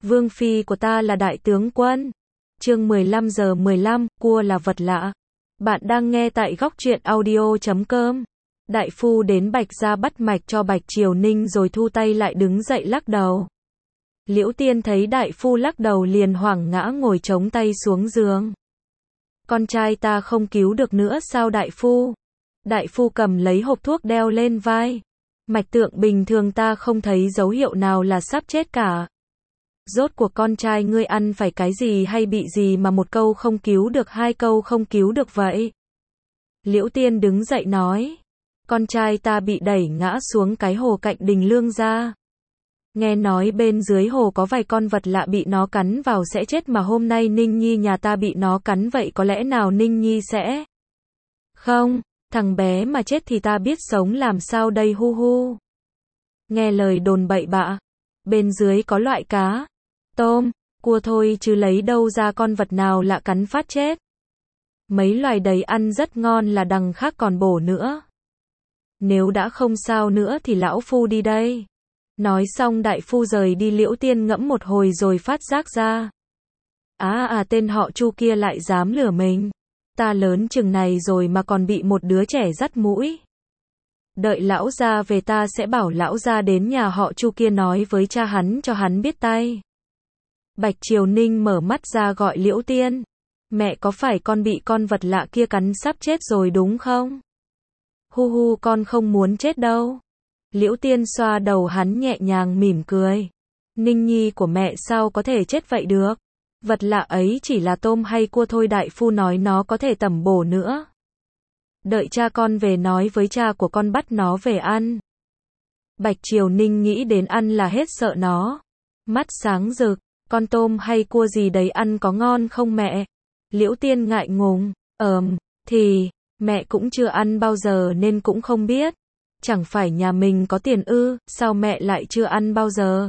Vương phi của ta là đại tướng quân. Chương 15:15, cua là vật lạ. Bạn đang nghe tại góc truyện audio.com. Đại phu đến Bạch gia bắt mạch cho Bạch Triều Ninh rồi thu tay lại đứng dậy lắc đầu. Liễu Tiên thấy đại phu lắc đầu liền hoảng ngã ngồi chống tay xuống giường. Con trai ta không cứu được nữa sao đại phu? Đại phu cầm lấy hộp thuốc đeo lên vai. Mạch tượng bình thường ta không thấy dấu hiệu nào là sắp chết cả. Rốt cuộc con trai ngươi ăn phải cái gì hay bị gì mà một câu không cứu được hai câu không cứu được vậy? Liễu Tiên đứng dậy nói. Con trai ta bị đẩy ngã xuống cái hồ cạnh đình lương gia. Nghe nói bên dưới hồ có vài con vật lạ bị nó cắn vào sẽ chết mà hôm nay Ninh Nhi nhà ta bị nó cắn vậy có lẽ nào Ninh Nhi sẽ... Không, thằng bé mà chết thì ta biết sống làm sao đây hu hu. Nghe lời đồn bậy bạ. Bên dưới có loại cá, tôm, cua thôi chứ lấy đâu ra con vật nào lạ cắn phát chết. Mấy loài đấy ăn rất ngon là đằng khác còn bổ nữa. Nếu đã không sao nữa thì lão phu đi đây. Nói xong đại phu rời đi. Liễu Tiên ngẫm một hồi rồi phát giác ra. Tên họ Chu kia lại dám lừa mình. Ta lớn chừng này rồi mà còn bị một đứa trẻ dắt mũi. Đợi lão gia về ta sẽ bảo lão gia đến nhà họ Chu kia nói với cha hắn cho hắn biết tay. Bạch Triều Ninh mở mắt ra gọi Liễu Tiên. Mẹ có phải con bị con vật lạ kia cắn sắp chết rồi đúng không? Hu hu con không muốn chết đâu. Liễu Tiên xoa đầu hắn nhẹ nhàng mỉm cười. Ninh Nhi của mẹ sao có thể chết vậy được? Vật lạ ấy chỉ là tôm hay cua thôi đại phu nói nó có thể tẩm bổ nữa. Đợi cha con về nói với cha của con bắt nó về ăn. Bạch Triều Ninh nghĩ đến ăn là hết sợ nó. Mắt sáng rực, con tôm hay cua gì đấy ăn có ngon không mẹ? Liễu Tiên ngại ngùng, thì, mẹ cũng chưa ăn bao giờ nên cũng không biết. Chẳng phải nhà mình có tiền ư, sao mẹ lại chưa ăn bao giờ?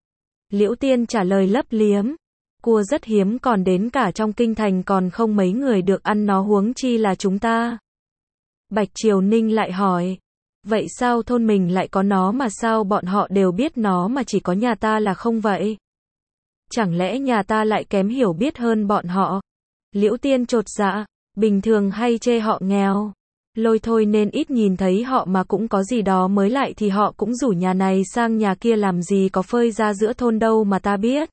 Liễu Tiên trả lời lấp liếm. Cua rất hiếm còn đến cả trong kinh thành còn không mấy người được ăn nó huống chi là chúng ta. Bạch Triều Ninh lại hỏi. Vậy sao thôn mình lại có nó mà sao bọn họ đều biết nó mà chỉ có nhà ta là không vậy? Chẳng lẽ nhà ta lại kém hiểu biết hơn bọn họ? Liễu Tiên chột dạ. Bình thường hay chê họ nghèo. Lôi thôi nên ít nhìn thấy họ mà cũng có gì đó mới lại thì họ cũng rủ nhà này sang nhà kia làm gì có phơi ra giữa thôn đâu mà ta biết.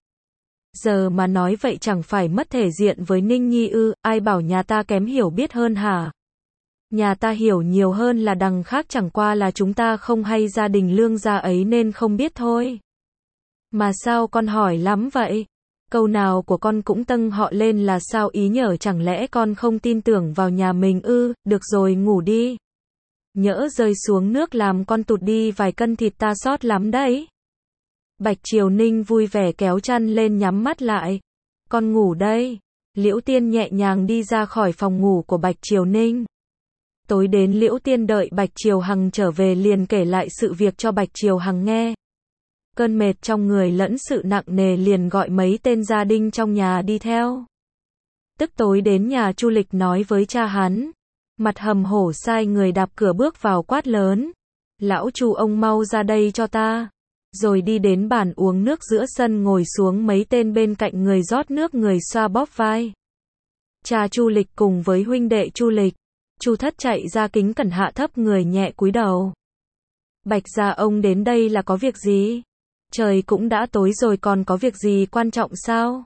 Giờ mà nói vậy chẳng phải mất thể diện với Ninh Nhi ư, ai bảo nhà ta kém hiểu biết hơn hả? Nhà ta hiểu nhiều hơn là đằng khác chẳng qua là chúng ta không hay gia đình lương gia ấy nên không biết thôi. Mà sao con hỏi lắm vậy? Câu nào của con cũng tâng họ lên là sao ý nhở chẳng lẽ con không tin tưởng vào nhà mình ư, được rồi ngủ đi. Nhỡ rơi xuống nước làm con tụt đi vài cân thịt ta sót lắm đấy. Bạch Triều Ninh vui vẻ kéo chăn lên nhắm mắt lại. Con ngủ đây. Liễu Tiên nhẹ nhàng đi ra khỏi phòng ngủ của Bạch Triều Ninh. Tối đến Liễu Tiên đợi Bạch Triều Hằng trở về liền kể lại sự việc cho Bạch Triều Hằng nghe. Cơn mệt trong người lẫn sự nặng nề liền gọi mấy tên gia đình trong nhà đi theo. Tức tối đến nhà Chu Lịch nói với cha hắn. Mặt hầm hổ sai người đạp cửa bước vào quát lớn. Lão Chu ông mau ra đây cho ta. Rồi đi đến bàn uống nước giữa sân ngồi xuống mấy tên bên cạnh người rót nước người xoa bóp vai. Cha Chu Lịch cùng với huynh đệ Chu Lịch. Chu Thất chạy ra kính cẩn hạ thấp người nhẹ cúi đầu. Bạch gia ông đến đây là có việc gì? Trời cũng đã tối rồi còn có việc gì quan trọng sao?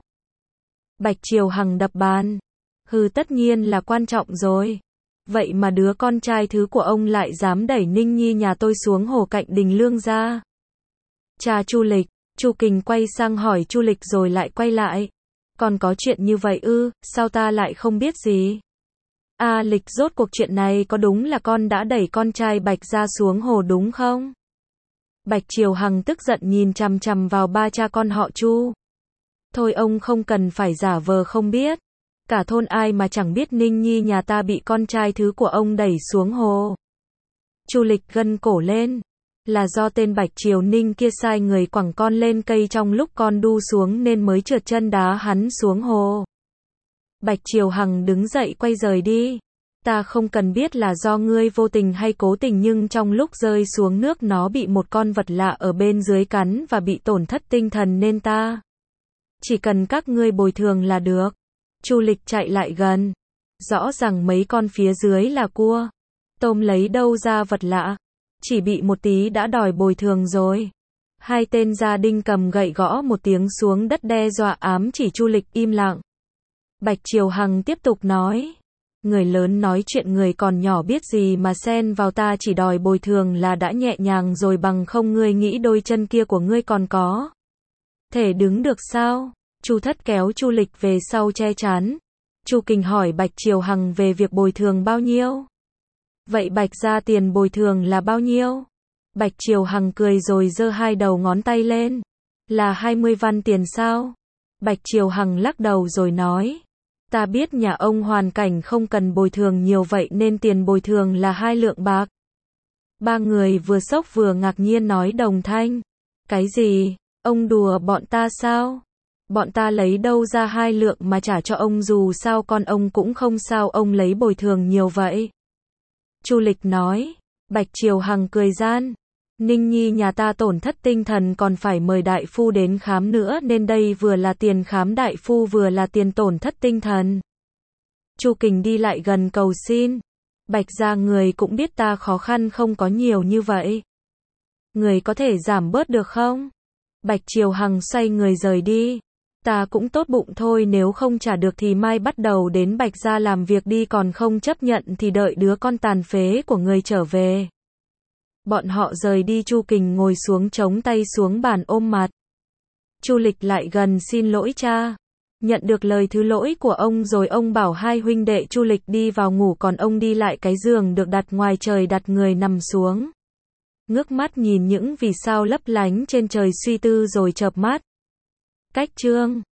Bạch Triều Hằng đập bàn. Tất nhiên là quan trọng rồi. Vậy mà đứa con trai thứ của ông lại dám đẩy Ninh Nhi nhà tôi xuống hồ cạnh đình lương gia. Cha Chu Lịch, Chu Kình quay sang hỏi Chu Lịch rồi lại quay lại. Còn có chuyện như vậy ư, sao ta lại không biết gì? Lịch rốt cuộc chuyện này có đúng là con đã đẩy con trai Bạch gia xuống hồ đúng không? Bạch Triều Hằng tức giận nhìn chằm chằm vào ba cha con họ Chu. Thôi ông không cần phải giả vờ không biết. Cả thôn ai mà chẳng biết Ninh Nhi nhà ta bị con trai thứ của ông đẩy xuống hồ. Chu Lịch gân cổ lên. Là do tên Bạch Triều Ninh kia sai người quẳng con lên cây trong lúc con đu xuống nên mới trượt chân đá hắn xuống hồ. Bạch Triều Hằng đứng dậy quay rời đi. Ta không cần biết là do ngươi vô tình hay cố tình nhưng trong lúc rơi xuống nước nó bị một con vật lạ ở bên dưới cắn và bị tổn thất tinh thần nên ta Chỉ cần các ngươi bồi thường là được. Chu Lịch chạy lại gần. Rõ ràng mấy con phía dưới là cua. Tôm lấy đâu ra vật lạ. Chỉ bị một tí đã đòi bồi thường rồi. Hai tên gia đinh cầm gậy gõ một tiếng xuống đất đe dọa ám chỉ Chu Lịch im lặng. Bạch Triều Hằng tiếp tục nói. Người lớn nói chuyện người còn nhỏ biết gì mà xen vào, ta chỉ đòi bồi thường là đã nhẹ nhàng rồi, bằng không ngươi nghĩ đôi chân kia của ngươi còn có thể đứng được sao? Chu Thất kéo Chu Lịch về sau che chắn. Chu Kình hỏi Bạch Triều Hằng về việc bồi thường bao nhiêu. Vậy Bạch gia tiền bồi thường là bao nhiêu? Bạch Triều Hằng cười rồi giơ hai đầu ngón tay lên. Là 20 văn tiền sao? Bạch Triều Hằng lắc đầu rồi nói. Ta biết nhà ông hoàn cảnh không cần bồi thường nhiều vậy nên tiền bồi thường là 2 lượng bạc. Ba người vừa sốc vừa ngạc nhiên nói đồng thanh. Cái gì? Ông đùa bọn ta sao? Bọn ta lấy đâu ra 2 lượng mà trả cho ông, dù sao con ông cũng không sao, ông lấy bồi thường nhiều vậy. Chu Lịch nói. Bạch Triều Hằng cười gian. Ninh Nhi nhà ta tổn thất tinh thần còn phải mời đại phu đến khám nữa, nên đây vừa là tiền khám đại phu vừa là tiền tổn thất tinh thần. Chu Kình đi lại gần cầu xin. Bạch gia người cũng biết ta khó khăn không có nhiều như vậy. Người có thể giảm bớt được không? Bạch Triều Hằng xoay người rời đi. Ta cũng tốt bụng thôi, nếu không trả được thì mai bắt đầu đến Bạch gia làm việc đi, còn không chấp nhận thì đợi đứa con tàn phế của người trở về. Bọn họ rời đi, Chu Kình ngồi xuống chống tay xuống bàn ôm mặt. Chu Lịch lại gần xin lỗi cha. Nhận được lời thứ lỗi của ông rồi, ông bảo hai huynh đệ Chu Lịch đi vào ngủ, còn ông đi lại cái giường được đặt ngoài trời, đặt người nằm xuống. Ngước mắt nhìn những vì sao lấp lánh trên trời, suy tư rồi chợp mắt. Cách chương